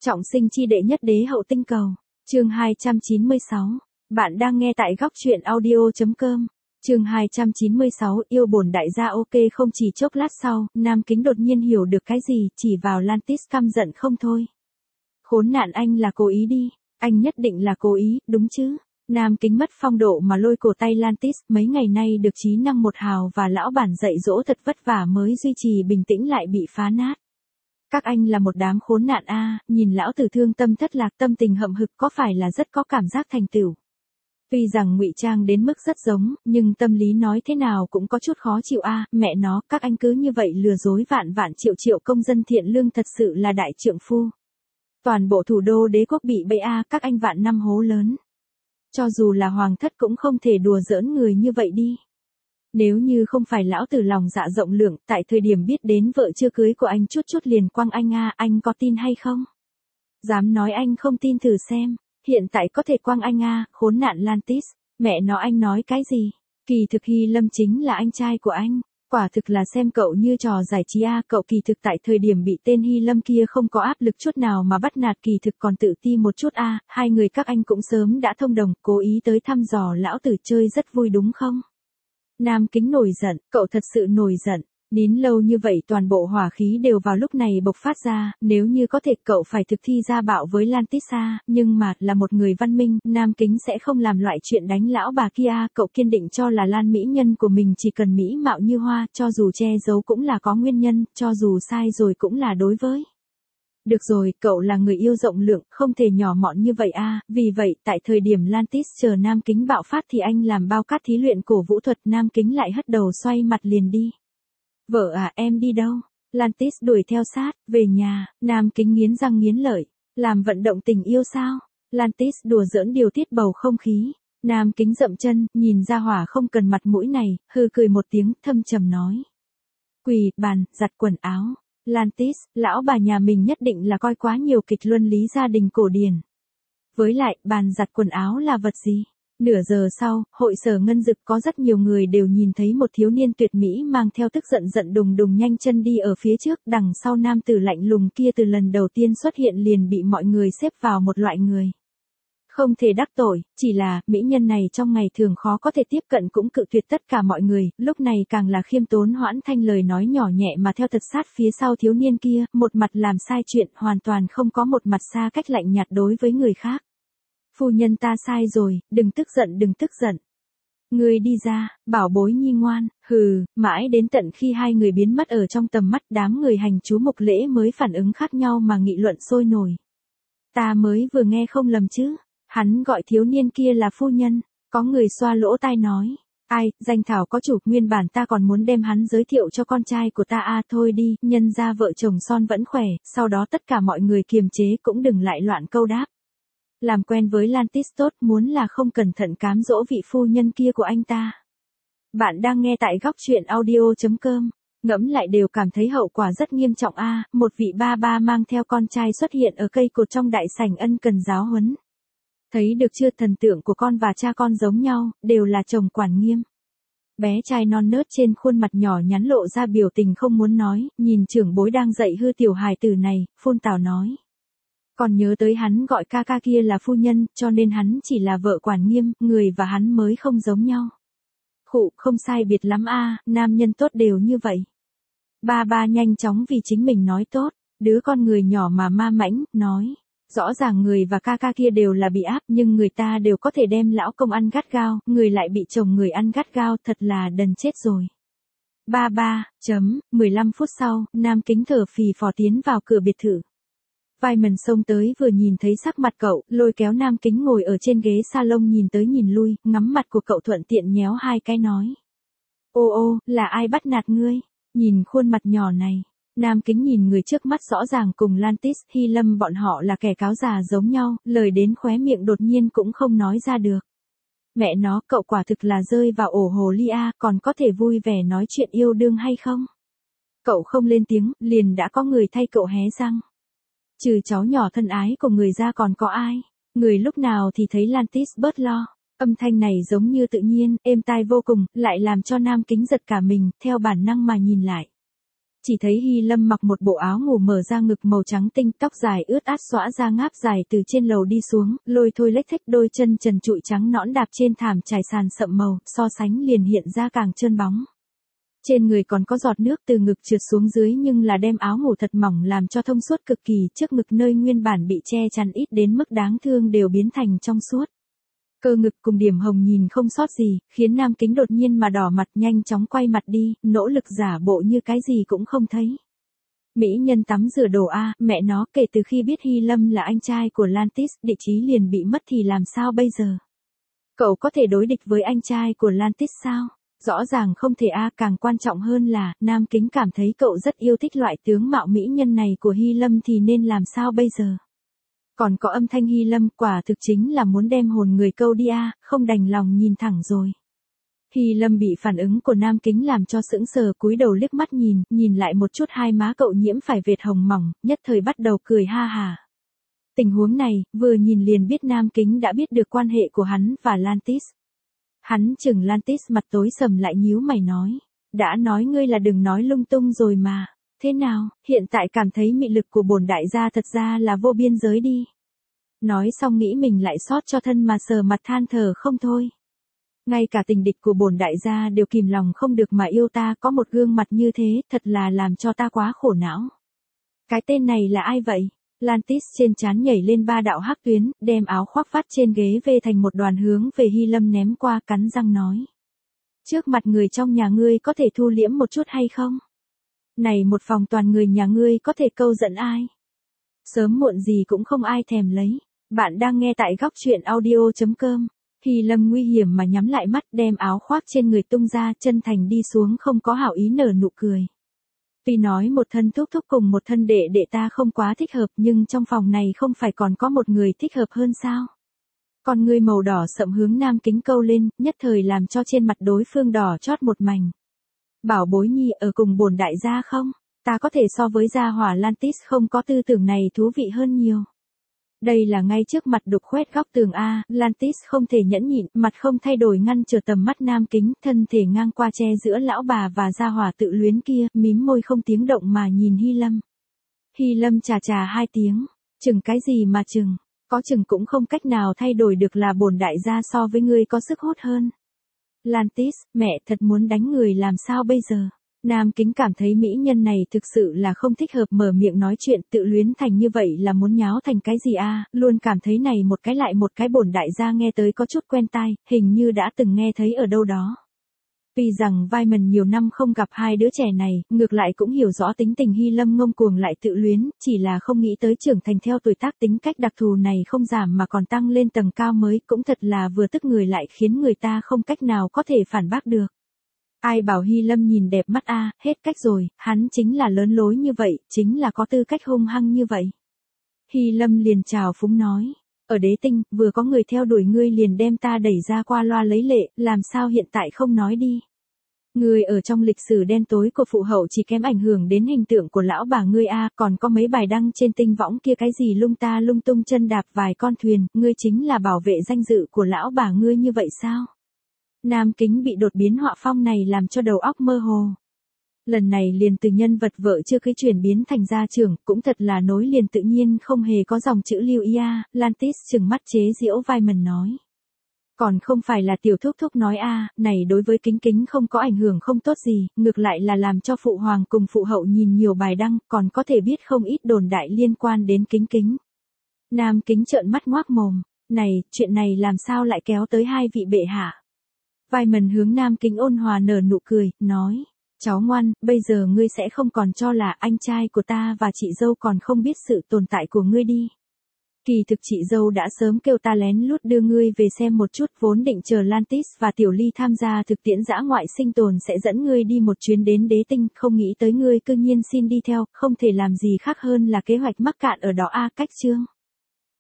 Trọng sinh chi đệ nhất đế hậu tinh cầu. Chương 296. Bạn đang nghe tại góc truyện audio.com. Chương 296, yêu bổn đại gia ok. Không chỉ chốc lát sau, Nam Kính đột nhiên hiểu được cái gì, chỉ vào Lantis căm giận không thôi. Khốn nạn, anh là cố ý đi, anh nhất định là cố ý, đúng chứ? Nam Kính mất phong độ mà lôi cổ tay Lantis, mấy ngày nay được trí năng một hào và lão bản dạy dỗ thật vất vả mới duy trì bình tĩnh lại bị phá nát. Các anh là một đám khốn nạn a, nhìn lão tử thương tâm thất lạc, tâm tình hậm hực, có phải là rất có cảm giác thành tựu. Tuy rằng ngụy trang đến mức rất giống, nhưng tâm lý nói thế nào cũng có chút khó chịu a, mẹ nó, các anh cứ như vậy lừa dối vạn vạn triệu triệu công dân thiện lương, thật sự là đại trượng phu. Toàn bộ thủ đô đế quốc bị bẫy a, các anh vạn năm hố lớn. Cho dù là hoàng thất cũng không thể đùa giỡn người như vậy đi. Nếu như không phải lão tử lòng dạ rộng lượng, tại thời điểm biết đến vợ chưa cưới của anh chút chút liền quăng anh a, anh có tin hay không? Dám nói anh không tin thử xem, hiện tại có thể quăng anh a, khốn nạn Lantis, mẹ nó anh nói cái gì? Kỳ thực Hy Lâm chính là anh trai của anh, quả thực là xem cậu như trò giải trí a, cậu kỳ thực tại thời điểm bị tên Hy Lâm kia không có áp lực chút nào mà bắt nạt, kỳ thực còn tự ti một chút a, hai người các anh cũng sớm đã thông đồng, cố ý tới thăm dò lão tử chơi rất vui đúng không? Nam Kính nổi giận, cậu thật sự nổi giận, nín lâu như vậy toàn bộ hỏa khí đều vào lúc này bộc phát ra, nếu như có thể cậu phải thực thi ra bạo với Lantissa, nhưng mà, là một người văn minh, Nam Kính sẽ không làm loại chuyện đánh lão bà kia, cậu kiên định cho là Lan mỹ nhân của mình chỉ cần mỹ mạo như hoa, cho dù che giấu cũng là có nguyên nhân, cho dù sai rồi cũng là đối với. Được rồi, cậu là người yêu rộng lượng, không thể nhỏ mọn như vậy a, vì vậy, tại thời điểm Lantis chờ Nam Kính bạo phát thì anh làm bao cát thí luyện cổ vũ thuật, Nam Kính lại hất đầu xoay mặt liền đi. Vợ à, em đi đâu? Lantis đuổi theo sát, về nhà, Nam Kính nghiến răng nghiến lợi, làm vận động tình yêu sao? Lantis đùa giỡn điều tiết bầu không khí, Nam Kính dậm chân, nhìn ra hỏa không cần mặt mũi này, hừ cười một tiếng, thâm trầm nói. Quỳ, bàn, giặt quần áo. Lantis, lão bà nhà mình nhất định là coi quá nhiều kịch luân lý gia đình cổ điển. Với lại, bàn giặt quần áo là vật gì? Nửa giờ sau, hội sở ngân dực có rất nhiều người đều nhìn thấy một thiếu niên tuyệt mỹ mang theo tức giận giận đùng đùng nhanh chân đi ở phía trước, đằng sau nam tử lạnh lùng kia từ lần đầu tiên xuất hiện liền bị mọi người xếp vào một loại người. Không thể đắc tội, chỉ là, mỹ nhân này trong ngày thường khó có thể tiếp cận cũng cự tuyệt tất cả mọi người, lúc này càng là khiêm tốn hoãn thanh lời nói nhỏ nhẹ mà theo thật sát phía sau thiếu niên kia, một mặt làm sai chuyện, hoàn toàn không có một mặt xa cách lạnh nhạt đối với người khác. Phu nhân ta sai rồi, đừng tức giận đừng tức giận. Ngươi đi ra, bảo bối nhi ngoan, hừ, mãi đến tận khi hai người biến mất ở trong tầm mắt đám người hành chú mục lễ mới phản ứng khác nhau mà nghị luận sôi nổi. Ta mới vừa nghe không lầm chứ. Hắn gọi thiếu niên kia là phu nhân, có người xoa lỗ tai nói, ai, danh thảo có chủ, nguyên bản ta còn muốn đem hắn giới thiệu cho con trai của ta a, thôi đi, nhân ra vợ chồng son vẫn khỏe, sau đó tất cả mọi người kiềm chế cũng đừng lại loạn câu đáp. Làm quen với Lantis tốt, muốn là không cẩn thận cám dỗ vị phu nhân kia của anh ta. Bạn đang nghe tại góc truyện audio.com, ngẫm lại đều cảm thấy hậu quả rất nghiêm trọng a, một vị ba ba mang theo con trai xuất hiện ở cây cột trong đại sảnh ân cần giáo huấn. Thấy được chưa, thần tượng của con và cha con giống nhau, đều là chồng quản nghiêm. Bé trai non nớt trên khuôn mặt nhỏ nhắn lộ ra biểu tình không muốn nói, nhìn trưởng bối đang dạy hư tiểu hài tử này, phun tào nói. Còn nhớ tới hắn gọi ca ca kia là phu nhân, cho nên hắn chỉ là vợ quản nghiêm, người và hắn mới không giống nhau. Khụ, không sai biệt lắm a, nam nhân tốt đều như vậy. Ba ba nhanh chóng vì chính mình nói tốt, đứa con người nhỏ mà ma mãnh, nói. Rõ ràng người và ca ca kia đều là bị áp, nhưng người ta đều có thể đem lão công ăn gắt gao, người lại bị chồng người ăn gắt gao, thật là đần chết rồi. 15 phút sau, Nam Kính thở phì phò tiến vào cửa biệt thự. Vaiman xông tới vừa nhìn thấy sắc mặt cậu, lôi kéo Nam Kính ngồi ở trên ghế salon nhìn tới nhìn lui, ngắm mặt của cậu thuận tiện nhéo hai cái nói. Ô ô, là ai bắt nạt ngươi? Nhìn khuôn mặt nhỏ này. Nam Kính nhìn người trước mắt rõ ràng cùng Lantis, Hy Lâm bọn họ là kẻ cáo già giống nhau, lời đến khóe miệng đột nhiên cũng không nói ra được. Mẹ nó, cậu quả thực là rơi vào ổ hồ ly a, còn có thể vui vẻ nói chuyện yêu đương hay không? Cậu không lên tiếng, liền đã có người thay cậu hé răng. Trừ cháu nhỏ thân ái của người ra còn có ai? Người lúc nào thì thấy Lantis bớt lo. Âm thanh này giống như tự nhiên, êm tai vô cùng, lại làm cho Nam Kính giật cả mình, theo bản năng mà nhìn lại. Chỉ thấy Hy Lâm mặc một bộ áo ngủ mở ra ngực màu trắng tinh, tóc dài ướt át xõa ra ngáp dài từ trên lầu đi xuống, lôi thôi lếch thếch đôi chân trần trụi trắng nõn đạp trên thảm trải sàn sậm màu, so sánh liền hiện ra càng trơn bóng. Trên người còn có giọt nước từ ngực trượt xuống dưới nhưng là đem áo ngủ thật mỏng làm cho thông suốt cực kỳ, trước ngực nơi nguyên bản bị che chắn ít đến mức đáng thương đều biến thành trong suốt. Cơ ngực cùng điểm hồng nhìn không sót gì, khiến Nam Kính đột nhiên mà đỏ mặt, nhanh chóng quay mặt đi, nỗ lực giả bộ như cái gì cũng không thấy. Mỹ nhân tắm rửa đồ a, mẹ nó, kể từ khi biết Hy Lâm là anh trai của Lantis, địa chí liền bị mất thì làm sao bây giờ? Cậu có thể đối địch với anh trai của Lantis sao? Rõ ràng không thể a, càng quan trọng hơn là, Nam Kính cảm thấy cậu rất yêu thích loại tướng mạo mỹ nhân này của Hy Lâm thì nên làm sao bây giờ? Còn có âm thanh Hy Lâm, quả thực chính là muốn đem hồn người câu đi a, không đành lòng nhìn thẳng rồi. Hy Lâm bị phản ứng của Nam Kính làm cho sững sờ, cúi đầu liếc mắt nhìn lại một chút hai má cậu nhiễm phải vệt hồng mỏng, nhất thời bắt đầu cười ha hà. Tình huống này, vừa nhìn liền biết Nam Kính đã biết được quan hệ của hắn và Lantis. Hắn chừng Lantis mặt tối sầm lại nhíu mày nói. Đã nói ngươi là đừng nói lung tung rồi mà. Thế nào, hiện tại cảm thấy mị lực của bổn đại gia thật ra là vô biên giới đi. Nói xong nghĩ mình lại sót cho thân mà sờ mặt than thở không thôi. Ngay cả tình địch của bổn đại gia đều kìm lòng không được mà yêu ta, có một gương mặt như thế, thật là làm cho ta quá khổ não. Cái tên này là ai vậy? Lantis trên trán nhảy lên ba đạo hắc tuyến, đem áo khoác vắt trên ghế về thành một đoàn hướng về Hy Lâm ném qua, cắn răng nói. Trước mặt người trong nhà ngươi có thể thu liễm một chút hay không? Này một phòng toàn người nhà ngươi có thể câu giận ai? Sớm muộn gì cũng không ai thèm lấy. Bạn đang nghe tại góc truyện audio.com. Hy Lâm nguy hiểm mà nhắm lại mắt, đem áo khoác trên người tung ra, chân thành đi xuống, không có hảo ý nở nụ cười. Tuy nói một thân thúc thúc cùng một thân đệ đệ ta không quá thích hợp, nhưng trong phòng này không phải còn có một người thích hợp hơn sao? Con ngươi màu đỏ sậm hướng Nam Kính câu lên, nhất thời làm cho trên mặt đối phương đỏ chót một mảnh. Bảo bối nhi ở cùng bổn đại gia không? Ta có thể so với gia hỏa Lantis không có tư tưởng này thú vị hơn nhiều. Đây là ngay trước mặt đục khoét góc tường a, Lantis không thể nhẫn nhịn, mặt không thay đổi ngăn trở tầm mắt Nam Kính, thân thể ngang qua che giữa lão bà và gia hỏa tự luyến kia, mím môi không tiếng động mà nhìn Hy Lâm. Hy Lâm chà chà hai tiếng, chừng cái gì mà chừng, có chừng cũng không cách nào thay đổi được là bổn đại gia so với ngươi có sức hút hơn. Lantis, mẹ thật muốn đánh người làm sao bây giờ? Nam Kính cảm thấy mỹ nhân này thực sự là không thích hợp mở miệng nói chuyện, tự luyến thành như vậy là muốn nháo thành cái gì a, luôn cảm thấy này một cái lại một cái bổn đại gia nghe tới có chút quen tai, hình như đã từng nghe thấy ở đâu đó. Tuy rằng Vaiman nhiều năm không gặp hai đứa trẻ này, ngược lại cũng hiểu rõ tính tình Hy Lâm ngông cuồng lại tự luyến, chỉ là không nghĩ tới trưởng thành theo tuổi tác tính cách đặc thù này không giảm mà còn tăng lên tầng cao mới, cũng thật là vừa tức người lại khiến người ta không cách nào có thể phản bác được. Ai bảo Hy Lâm nhìn đẹp mắt a, hết cách rồi, hắn chính là lớn lối như vậy, chính là có tư cách hung hăng như vậy. Hy Lâm liền chào phúng nói, ở đế tinh, vừa có người theo đuổi ngươi liền đem ta đẩy ra qua loa lấy lệ, làm sao hiện tại không nói đi. Ngươi ở trong lịch sử đen tối của phụ hậu chỉ kém ảnh hưởng đến hình tượng của lão bà ngươi a, còn có mấy bài đăng trên tinh võng kia cái gì lung ta lung tung chân đạp vài con thuyền, ngươi chính là bảo vệ danh dự của lão bà ngươi như vậy sao? Nam Kính bị đột biến họa phong này làm cho đầu óc mơ hồ. Lần này liền từ nhân vật vợ chưa cưới chuyển biến thành gia trưởng, cũng thật là nối liền tự nhiên không hề có dòng chữ lưu ý a. Lantis trừng mắt chế giễu Vaiman nói. Còn không phải là tiểu thúc thúc nói a, này đối với Kính Kính không có ảnh hưởng không tốt gì, ngược lại là làm cho phụ hoàng cùng phụ hậu nhìn nhiều bài đăng, còn có thể biết không ít đồn đại liên quan đến Kính Kính. Nam Kính trợn mắt ngoác mồm, này, chuyện này làm sao lại kéo tới hai vị bệ hạ. Vaiman hướng Nam Kính ôn hòa nở nụ cười, nói, cháu ngoan, bây giờ ngươi sẽ không còn cho là anh trai của ta và chị dâu còn không biết sự tồn tại của ngươi đi. Kỳ thực chị dâu đã sớm kêu ta lén lút đưa ngươi về xem một chút, vốn định chờ Lantis và Tiểu Ly tham gia thực tiễn dã ngoại sinh tồn sẽ dẫn ngươi đi một chuyến đến đế tinh, không nghĩ tới ngươi cư nhiên xin đi theo, không thể làm gì khác hơn là kế hoạch mắc cạn ở đó a, cách chương.